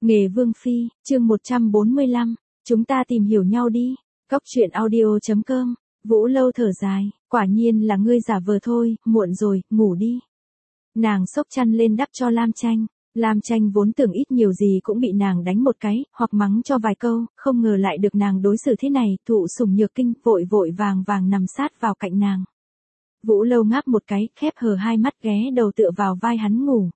Nghề Vương Phi, chương 145, chúng ta tìm hiểu nhau đi. Cóc truyện audio.com, Vũ Lâu thở dài, quả nhiên là ngươi giả vờ thôi, muộn rồi, ngủ đi. Nàng xốc chăn lên đắp cho Lam Tranh. Lam Tranh vốn tưởng ít nhiều gì cũng bị nàng đánh một cái, hoặc mắng cho vài câu, không ngờ lại được nàng đối xử thế này, thụ sủng nhược kinh, vội vội vàng vàng nằm sát vào cạnh nàng. Vũ Lâu ngáp một cái, khép hờ hai mắt ghé đầu tựa vào vai hắn ngủ.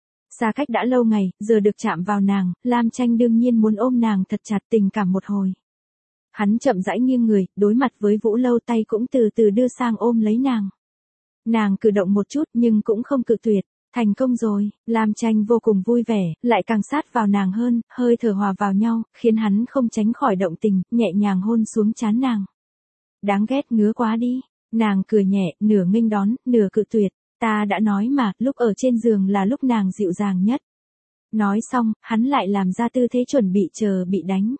Xa cách đã lâu ngày, giờ được chạm vào nàng, Lam Tranh đương nhiên muốn ôm nàng thật chặt, tình cảm một hồi. Hắn chậm rãi nghiêng người, đối mặt với Vũ Lâu, tay cũng từ từ đưa sang ôm lấy nàng. Nàng cử động một chút nhưng cũng không cự tuyệt. Thành công rồi, Lam Tranh vô cùng vui vẻ, lại càng sát vào nàng hơn, hơi thở hòa vào nhau, khiến hắn không tránh khỏi động tình, nhẹ nhàng hôn xuống trán nàng. Đáng ghét, ngứa quá đi. Nàng cười nhẹ, nửa nghênh đón, nửa cự tuyệt. Ta đã nói mà, lúc ở trên giường là lúc nàng dịu dàng nhất. Nói xong, hắn lại làm ra tư thế chuẩn bị chờ bị đánh.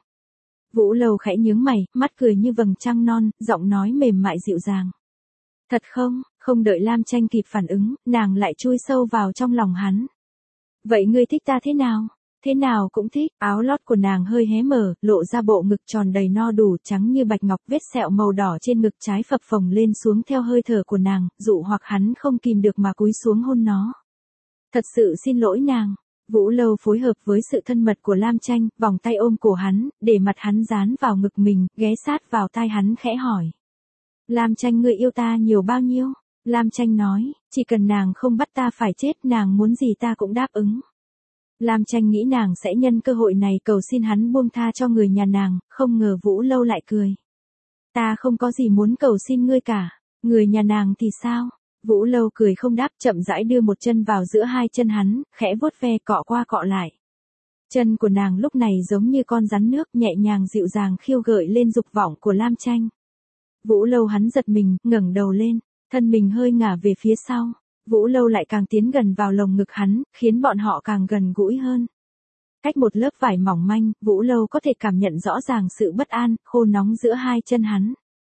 Vũ Lâu khẽ nhướng mày, mắt cười như vầng trăng non, giọng nói mềm mại dịu dàng. Thật không? Không đợi Lam Tranh kịp phản ứng, nàng lại chui sâu vào trong lòng hắn. Vậy ngươi thích ta thế nào? Thế nào cũng thích. Áo lót của nàng hơi hé mở, lộ ra bộ ngực tròn đầy no đủ, trắng như bạch ngọc, vết sẹo màu đỏ trên ngực trái phập phồng lên xuống theo hơi thở của nàng, dụ hoặc hắn không kìm được mà cúi xuống hôn nó. Thật sự xin lỗi nàng. Vũ Lâu phối hợp với sự thân mật của Lam Tranh, vòng tay ôm cổ hắn, để mặt hắn dán vào ngực mình, ghé sát vào tai hắn khẽ hỏi. Lam Tranh, ngươi yêu ta nhiều bao nhiêu? Lam Tranh nói, chỉ cần nàng không bắt ta phải chết, nàng muốn gì ta cũng đáp ứng. Lam Tranh nghĩ nàng sẽ nhân cơ hội này cầu xin hắn buông tha cho người nhà nàng, không ngờ Vũ Lâu lại cười. Ta không có gì muốn cầu xin ngươi cả, người nhà nàng thì sao? Vũ Lâu cười không đáp, chậm rãi đưa một chân vào giữa hai chân hắn, khẽ vuốt ve cọ qua cọ lại. Chân của nàng lúc này giống như con rắn nước, nhẹ nhàng dịu dàng khiêu gợi lên dục vọng của Lam Tranh. Vũ Lâu hắn giật mình, ngẩng đầu lên, thân mình hơi ngả về phía sau. Vũ Lâu lại càng tiến gần vào lồng ngực hắn, khiến bọn họ càng gần gũi hơn. Cách một lớp vải mỏng manh, Vũ Lâu có thể cảm nhận rõ ràng sự bất an, khô nóng giữa hai chân hắn.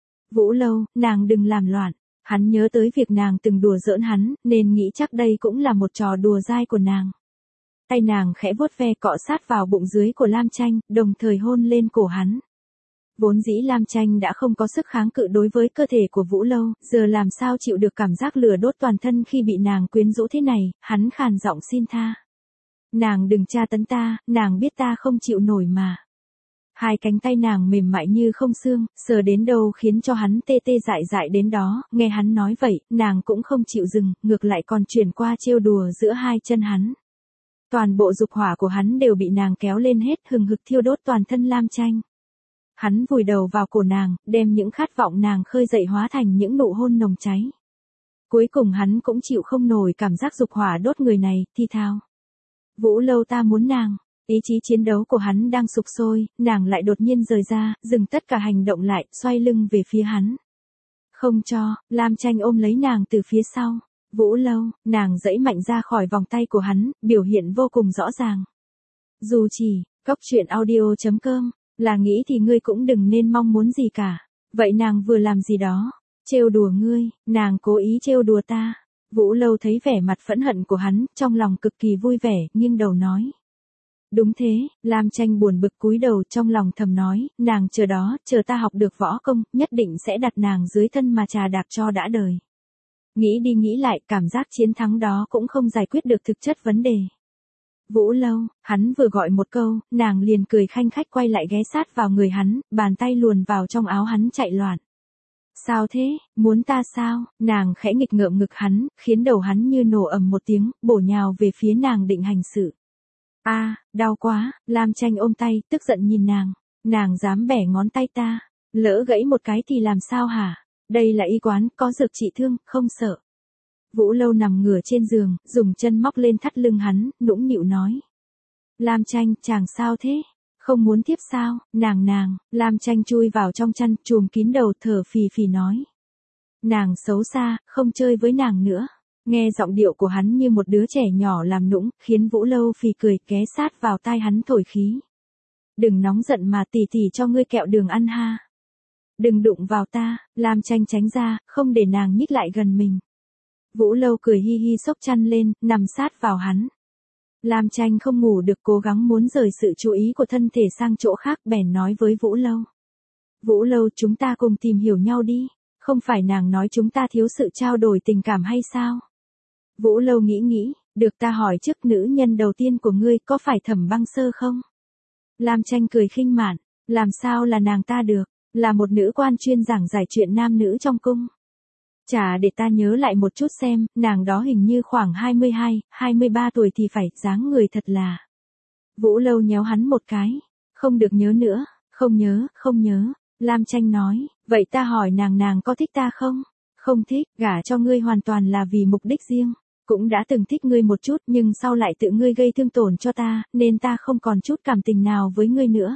Vũ Lâu, nàng đừng làm loạn. Hắn nhớ tới việc nàng từng đùa giỡn hắn, nên nghĩ chắc đây cũng là một trò đùa dai của nàng. Tay nàng khẽ vuốt ve cọ sát vào bụng dưới của Lam Tranh, đồng thời hôn lên cổ hắn. Vốn dĩ Lam Tranh đã không có sức kháng cự đối với cơ thể của Vũ Lâu, giờ làm sao chịu được cảm giác lửa đốt toàn thân khi bị nàng quyến rũ thế này, hắn khàn giọng xin tha. Nàng đừng tra tấn ta, nàng biết ta không chịu nổi mà. Hai cánh tay nàng mềm mại như không xương, sờ đến đâu khiến cho hắn tê tê dại dại đến đó, nghe hắn nói vậy, nàng cũng không chịu dừng, ngược lại còn chuyển qua trêu đùa giữa hai chân hắn. Toàn bộ dục hỏa của hắn đều bị nàng kéo lên hết, hừng hực thiêu đốt toàn thân Lam Tranh. Hắn vùi đầu vào cổ nàng, đem những khát vọng nàng khơi dậy hóa thành những nụ hôn nồng cháy. Cuối cùng hắn cũng chịu không nổi cảm giác dục hỏa đốt người này, thi thao. Vũ Lâu, ta muốn nàng. Ý chí chiến đấu của hắn đang sục sôi, nàng lại đột nhiên rời ra, dừng tất cả hành động lại, xoay lưng về phía hắn. Không cho, Lam Tranh ôm lấy nàng từ phía sau. Vũ Lâu, nàng giãy mạnh ra khỏi vòng tay của hắn, biểu hiện vô cùng rõ ràng. Dù chỉ, cóc truyện audio.com, là nghĩ thì ngươi cũng đừng nên mong muốn gì cả. Vậy nàng vừa làm gì đó? Trêu đùa ngươi, nàng cố ý trêu đùa ta. Vũ Lâu thấy vẻ mặt phẫn hận của hắn, trong lòng cực kỳ vui vẻ, nghiêng đầu nói. Đúng thế, Lam Tranh buồn bực cúi đầu, trong lòng thầm nói, nàng chờ đó, chờ ta học được võ công, nhất định sẽ đặt nàng dưới thân mà trà đạp cho đã đời. Nghĩ đi nghĩ lại, cảm giác chiến thắng đó cũng không giải quyết được thực chất vấn đề. Vũ Lâu, hắn vừa gọi một câu, nàng liền cười khanh khách quay lại ghé sát vào người hắn, bàn tay luồn vào trong áo hắn chạy loạn. Sao thế, muốn ta sao? Nàng khẽ nghịch ngợm ngực hắn, khiến đầu hắn như nổ ầm một tiếng, bổ nhào về phía nàng định hành sự. Đau quá, Lam Tranh ôm tay, tức giận nhìn nàng. Nàng dám bẻ ngón tay ta, lỡ gãy một cái thì làm sao hả? Đây là y quán, có dược trị thương, không sợ. Vũ Lâu nằm ngửa trên giường, dùng chân móc lên thắt lưng hắn, nũng nịu nói. Lam Tranh, chàng sao thế? Không muốn tiếp sao? Nàng, Lam Tranh chui vào trong chăn, chùm kín đầu, thở phì phì nói. Nàng xấu xa, không chơi với nàng nữa. Nghe giọng điệu của hắn như một đứa trẻ nhỏ làm nũng, khiến Vũ Lâu phì cười, ghé sát vào tai hắn thổi khí. Đừng nóng giận mà, tỉ tỉ cho ngươi kẹo đường ăn ha. Đừng đụng vào ta, Lam Tranh tránh ra, không để nàng nhích lại gần mình. Vũ Lâu cười hi hi xốc chăn lên, nằm sát vào hắn. Lam Tranh không ngủ được, cố gắng muốn rời sự chú ý của thân thể sang chỗ khác, bèn nói với Vũ Lâu. Vũ Lâu, chúng ta cùng tìm hiểu nhau đi, không phải nàng nói chúng ta thiếu sự trao đổi tình cảm hay sao? Vũ Lâu nghĩ, được, ta hỏi trước, nữ nhân đầu tiên của ngươi có phải Thẩm Băng Sơ không? Lam Tranh cười khinh mạn, làm sao là nàng ta được, là một nữ quan chuyên giảng giải chuyện nam nữ trong cung. Chả, để ta nhớ lại một chút xem, nàng đó hình như khoảng 22, 23 tuổi thì phải, dáng người thật là. Vũ Lâu nhéo hắn một cái, không được nhớ nữa, không nhớ, Lam Tranh nói, vậy ta hỏi nàng có thích ta không? Không thích, gả cho ngươi hoàn toàn là vì mục đích riêng, cũng đã từng thích ngươi một chút nhưng sau lại tự ngươi gây thương tổn cho ta, nên ta không còn chút cảm tình nào với ngươi nữa.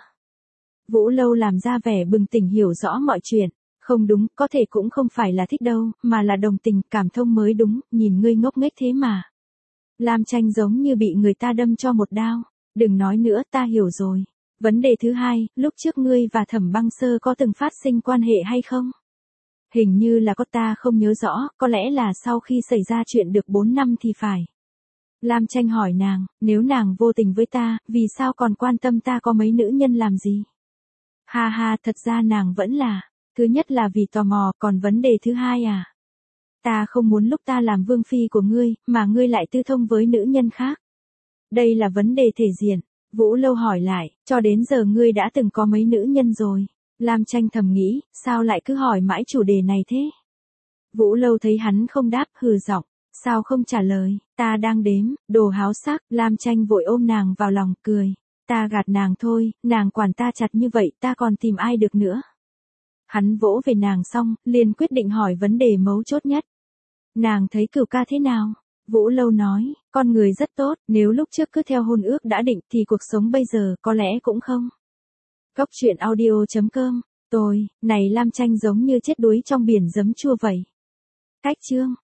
Vũ Lâu làm ra vẻ bừng tỉnh hiểu rõ mọi chuyện. Không đúng, có thể cũng không phải là thích đâu, mà là đồng tình, cảm thông mới đúng, nhìn ngươi ngốc nghếch thế mà. Lam Tranh giống như bị người ta đâm cho một đao. Đừng nói nữa, ta hiểu rồi. Vấn đề thứ hai, lúc trước ngươi và Thẩm Băng Sơ có từng phát sinh quan hệ hay không? Hình như là có, ta không nhớ rõ, có lẽ là sau khi xảy ra chuyện được 4 năm thì phải. Lam Tranh hỏi nàng, nếu nàng vô tình với ta, vì sao còn quan tâm ta có mấy nữ nhân làm gì? Ha ha, thật ra nàng vẫn là. Thứ nhất là vì tò mò, còn vấn đề thứ hai à? Ta không muốn lúc ta làm vương phi của ngươi, mà ngươi lại tư thông với nữ nhân khác. Đây là vấn đề thể diện. Vũ Lâu hỏi lại, cho đến giờ ngươi đã từng có mấy nữ nhân rồi? Lam Tranh thầm nghĩ, sao lại cứ hỏi mãi chủ đề này thế? Vũ Lâu thấy hắn không đáp, hừ giọng, sao không trả lời, ta đang đếm, đồ háo sắc. Lam Tranh vội ôm nàng vào lòng, cười, ta gạt nàng thôi, nàng quản ta chặt như vậy, ta còn tìm ai được nữa. Hắn vỗ về nàng xong, liền quyết định hỏi vấn đề mấu chốt nhất. Nàng thấy Cửu ca thế nào? Vũ Lâu nói, con người rất tốt, nếu lúc trước cứ theo hôn ước đã định thì cuộc sống bây giờ có lẽ cũng không. Góc truyện audio.com, tôi, này Lam Tranh giống như chết đuối trong biển giấm chua vậy. Cách chương.